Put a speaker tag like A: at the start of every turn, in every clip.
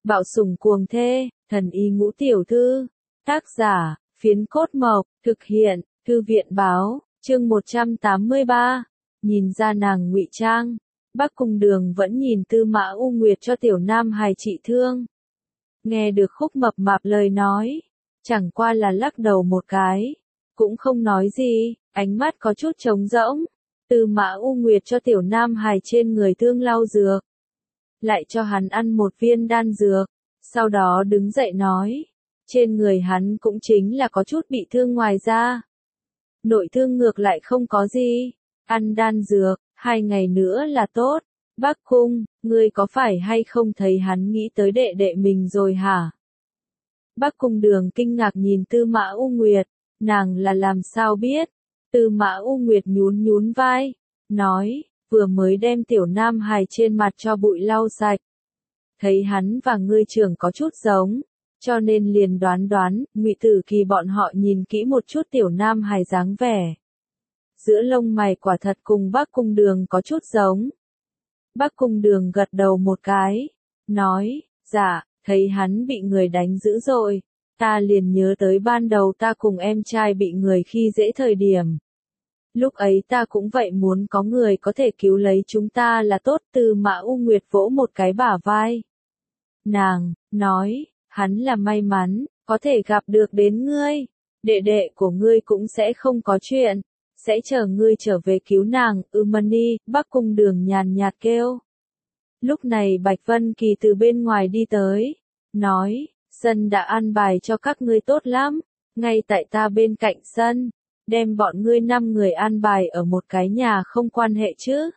A: Bạo sủng cuồng thê, thần y ngũ tiểu thư. Tác giả, Phiến Cốt Mộc, thực hiện, Thư viện báo, chương 183. Nhìn ra nàng ngụy trang, Bắc Cung Đường vẫn nhìn Tư Mã U Nguyệt cho tiểu nam hài trị thương. Nghe được Khúc Mập Mạp lời nói, chẳng qua là lắc đầu một cái, cũng không nói gì, ánh mắt có chút trống rỗng. Tư Mã U Nguyệt cho tiểu nam hài trên người thương lau dược, lại cho hắn ăn một viên đan dược, sau đó đứng dậy nói, trên người hắn cũng chính là có chút bị thương ngoài ra. Nội thương ngược lại không có gì, ăn đan dược, 2 ngày nữa là tốt. Bắc Cung, ngươi có phải hay không thấy hắn nghĩ tới đệ đệ mình rồi hả? Bắc Cung Đường kinh ngạc nhìn Tư Mã U Nguyệt, nàng là làm sao biết? Tư Mã U Nguyệt nhún nhún vai, nói, vừa mới đem tiểu nam hài trên mặt cho bụi lau sạch. Thấy hắn và ngươi trưởng có chút giống, cho nên liền đoán, Ngụy Tử Kỳ bọn họ nhìn kỹ một chút tiểu nam hài dáng vẻ. Giữa lông mày quả thật cùng Bắc Cung Đường có chút giống. Bắc Cung Đường gật đầu một cái, nói, dạ, thấy hắn bị người đánh dữ dội, ta liền nhớ tới ban đầu ta cùng em trai bị người khi dễ thời điểm. Lúc ấy ta cũng vậy muốn có người có thể cứu lấy chúng ta là tốt. Tư Mã U Nguyệt vỗ một cái bả vai. Nàng, nói, hắn là may mắn, có thể gặp được đến ngươi, đệ đệ của ngươi cũng sẽ không có chuyện, sẽ chờ ngươi trở về cứu nàng. Mani, Bắc Cung Đường nhàn nhạt kêu. Lúc này Bạch Vân Kỳ từ bên ngoài đi tới, nói, sân đã an bài cho các ngươi tốt lắm, ngay tại ta bên cạnh sân, đem bọn ngươi 5 người an bài ở một cái nhà không quan hệ chứ.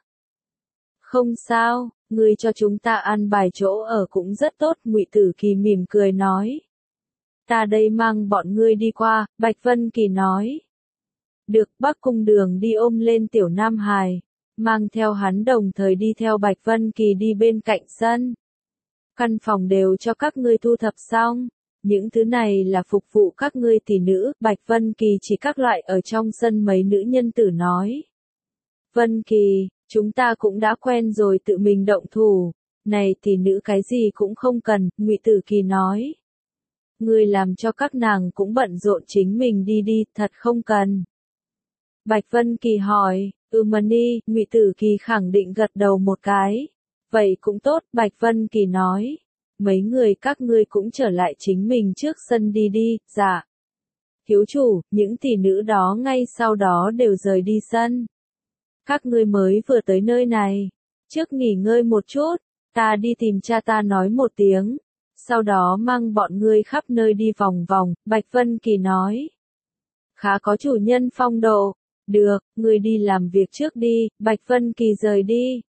A: Không sao, ngươi cho chúng ta an bài chỗ ở cũng rất tốt. Ngụy Tử Kỳ mỉm cười nói. Ta đây mang bọn ngươi đi qua, Bạch Vân Kỳ nói. Được. Bắc Cung Đường đi ôm lên tiểu nam hài, mang theo hắn đồng thời đi theo Bạch Vân Kỳ đi bên cạnh sân. Căn phòng đều cho các ngươi thu thập xong, những thứ này là phục vụ các ngươi tỷ nữ. Bạch Vân Kỳ chỉ các loại ở trong sân mấy nữ nhân tử nói. Vân Kỳ, chúng ta cũng đã quen rồi tự mình động thủ, này tỷ nữ cái gì cũng không cần. Ngụy Tử Kỳ nói. Ngươi làm cho các nàng cũng bận rộn chính mình đi, thật không cần. Bạch Vân Kỳ hỏi, Mani, Ngụy Tử Kỳ khẳng định gật đầu một cái. Vậy cũng tốt. Bạch Vân Kỳ nói. Mấy người các ngươi cũng trở lại chính mình trước sân đi, dạ. Thiếu chủ, những tỷ nữ đó ngay sau đó đều rời đi sân. Các ngươi mới vừa tới nơi này, trước nghỉ ngơi một chút, ta đi tìm cha ta nói một tiếng, sau đó mang bọn ngươi khắp nơi đi vòng vòng. Bạch Vân Kỳ nói. Khá có chủ nhân phong độ. Được, ngươi đi làm việc trước đi. Bạch Vân Kỳ rời đi.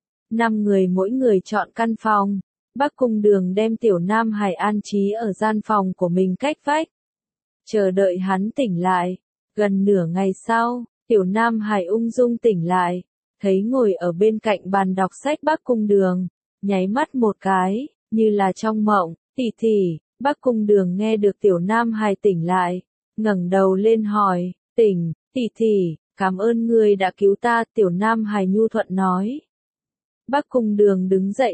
A: 5 người mỗi người chọn căn phòng. Bắc Cung Đường đem tiểu nam hài an trí ở gian phòng của mình cách vách, chờ đợi hắn tỉnh lại. Gần nửa ngày sau, tiểu nam hài ung dung tỉnh lại, thấy ngồi ở bên cạnh bàn đọc sách Bắc Cung Đường, nháy mắt một cái, như là trong mộng. Tỷ, Bắc Cung Đường nghe được tiểu nam hài tỉnh lại, ngẩng đầu lên hỏi, tỉnh, tỷ, cảm ơn ngươi đã cứu ta. Tiểu nam hài nhu thuận nói. Bắc Cung Đường đứng dậy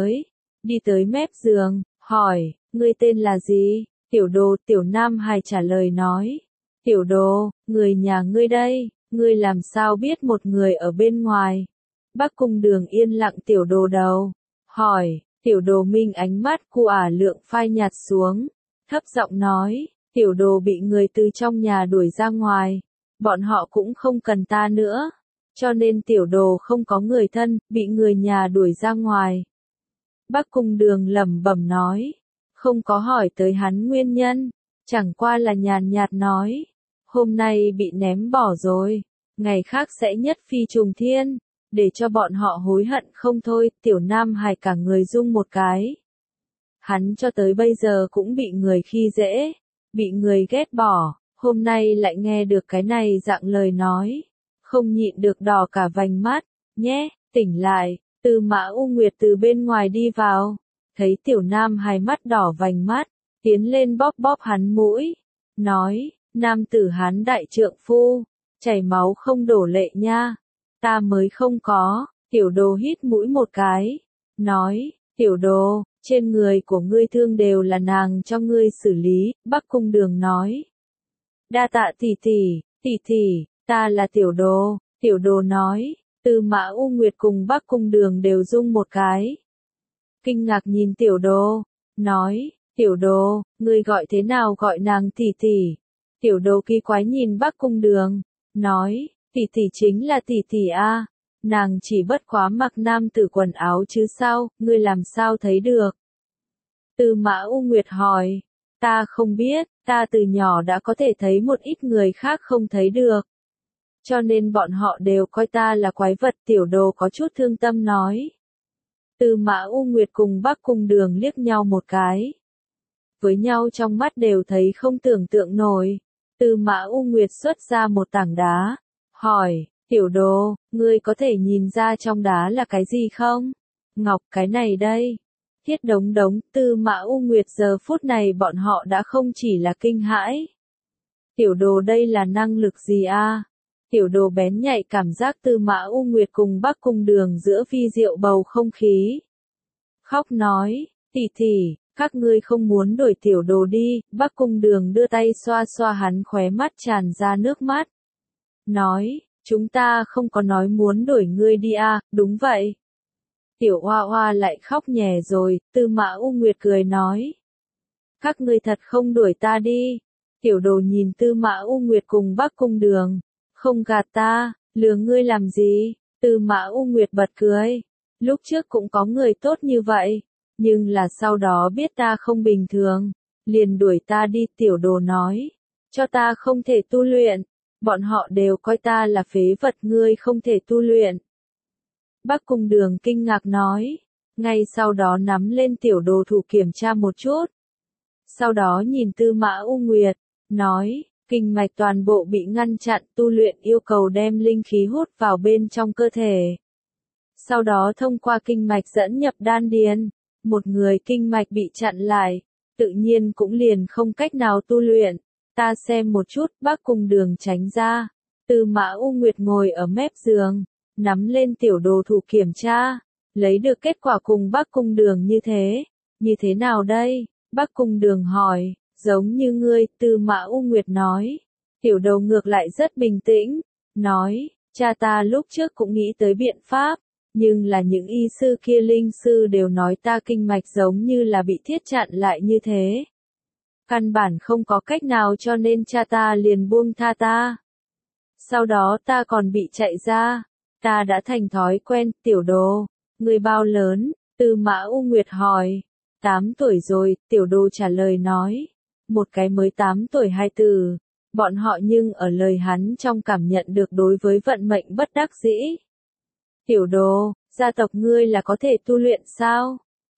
A: đi tới mép giường, hỏi, ngươi tên là gì? Tiểu Đồ. Tiểu nam hài trả lời nói. Tiểu Đồ, người nhà ngươi đây, ngươi làm sao biết một người ở bên ngoài? Bắc Cung Đường yên lặng. Tiểu Đồ đầu, hỏi. Tiểu Đồ minh ánh mắt cu lượng phai nhạt xuống, thấp giọng nói, Tiểu Đồ bị người từ trong nhà đuổi ra ngoài, bọn họ cũng không cần ta nữa, cho nên Tiểu Đồ không có người thân, bị người nhà đuổi ra ngoài. Bắc Cung Đường lẩm bẩm nói, không có hỏi tới hắn nguyên nhân, chẳng qua là nhàn nhạt nói, hôm nay bị ném bỏ rồi, ngày khác sẽ nhất phi trùng thiên, để cho bọn họ hối hận không thôi. Tiểu nam hài cả người rung một cái. Hắn cho tới bây giờ cũng bị người khi dễ, bị người ghét bỏ, hôm nay lại nghe được cái này dạng lời nói, không nhịn được đỏ cả vành mắt. Nhé, tỉnh lại. Tư Mã U Nguyệt từ bên ngoài đi vào, thấy tiểu nam hài mắt đỏ vành mắt, tiến lên bóp hắn mũi, nói, nam tử Hán đại trượng phu, chảy máu không đổ lệ nha, ta mới không có. Tiểu Đồ hít mũi một cái, nói, Tiểu Đồ, Trên người của ngươi thương đều là nàng cho ngươi xử lý, Bắc Cung Đường nói. Đa tạ tỷ tỷ, ta là tiểu đồ nói, Tư Mã U Nguyệt cùng Bắc Cung Đường đều rung một cái. Kinh ngạc nhìn tiểu đồ, nói, tiểu đồ, ngươi gọi thế nào gọi nàng tỷ tỷ. Tiểu đồ kỳ quái nhìn Bắc Cung Đường, nói, tỷ tỷ chính là tỷ tỷ a, nàng chỉ bất quá mặc nam tử quần áo chứ sao, ngươi làm sao thấy được. Tư Mã U Nguyệt hỏi, ta không biết, ta từ nhỏ đã có thể thấy một ít người khác không thấy được. Cho nên bọn họ đều coi ta là quái vật, tiểu đồ có chút thương tâm nói. Tư Mã U Nguyệt cùng Bắc Cung Đường liếc nhau một cái. Với nhau trong mắt đều thấy không tưởng tượng nổi. Tư Mã U Nguyệt xuất ra một tảng đá. Hỏi, tiểu đồ, ngươi có thể nhìn ra trong đá là cái gì không? Ngọc, cái này đây. Thiết đống đống, Tư Mã U Nguyệt giờ phút này bọn họ đã không chỉ là kinh hãi. Tiểu đồ đây là năng lực gì a? Tiểu đồ bén nhạy cảm giác Tư Mã U Nguyệt cùng Bắc Cung Đường giữa vi diệu bầu không khí. Khóc nói, tỷ, các ngươi không muốn đuổi tiểu đồ đi, Bắc Cung Đường đưa tay xoa xoa hắn khóe mắt tràn ra nước mắt. Nói, chúng ta không có nói muốn đuổi ngươi đi à, đúng vậy. Tiểu Hoa Hoa lại khóc nhè rồi, Tư Mã U Nguyệt cười nói. Các ngươi thật không đuổi ta đi. Tiểu đồ nhìn Tư Mã U Nguyệt cùng Bắc Cung Đường. Không gạt ta, lừa ngươi làm gì? Tư Mã U Nguyệt bật cười. Lúc trước cũng có người tốt như vậy, nhưng là sau đó biết ta không bình thường, liền đuổi ta đi, tiểu đồ nói. Cho ta không thể tu luyện, bọn họ đều coi ta là phế vật, ngươi không thể tu luyện. Bắc Cung Đường kinh ngạc nói, ngay sau đó nắm lên tiểu đồ thủ kiểm tra một chút. Sau đó nhìn Tư Mã U Nguyệt, nói, kinh mạch toàn bộ bị ngăn chặn, tu luyện yêu cầu đem linh khí hút vào bên trong cơ thể. Sau đó thông qua kinh mạch dẫn nhập đan điền, một người kinh mạch bị chặn lại, tự nhiên cũng liền không cách nào tu luyện. Ta xem một chút, Bắc Cung Đường tránh ra. Tư Mã U Nguyệt ngồi ở mép giường, nắm lên tiểu đồ thủ kiểm tra, lấy được kết quả cùng Bắc Cung Đường như thế. Như thế nào đây? Bắc Cung Đường hỏi, giống như ngươi, Tư Mã U Nguyệt nói. Tiểu đồ ngược lại rất bình tĩnh, nói, cha ta lúc trước cũng nghĩ tới biện pháp, nhưng là những y sư kia linh sư đều nói ta kinh mạch giống như là bị thiết chặn lại như thế. Căn bản không có cách nào cho nên cha ta liền buông tha ta. Sau đó ta còn bị chạy ra, ta đã thành thói quen, tiểu đồ, ngươi bao lớn, Tư Mã U Nguyệt hỏi. 8 tuổi rồi, tiểu đồ trả lời nói. Một cái mới 8 tuổi hai từ. Bọn họ nhưng ở lời hắn trong cảm nhận được đối với vận mệnh bất đắc dĩ. Tiểu đồ, gia tộc ngươi là có thể tu luyện sao?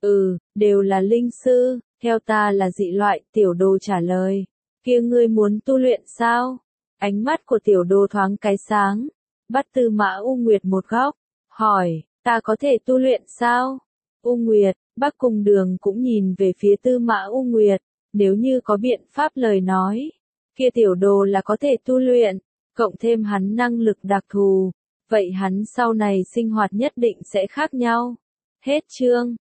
A: Đều là linh sư, theo ta là dị loại, tiểu đồ trả lời. Kia ngươi muốn tu luyện sao? Ánh mắt của tiểu đồ thoáng cái sáng, bắt Tư Mã U Nguyệt một góc, hỏi, ta có thể tu luyện sao? U Nguyệt, Bắc Cung Đường cũng nhìn về phía Tư Mã U Nguyệt, nếu như có biện pháp lời nói, kia tiểu đồ là có thể tu luyện, cộng thêm hắn năng lực đặc thù, vậy hắn sau này sinh hoạt nhất định sẽ khác nhau. Hết chương.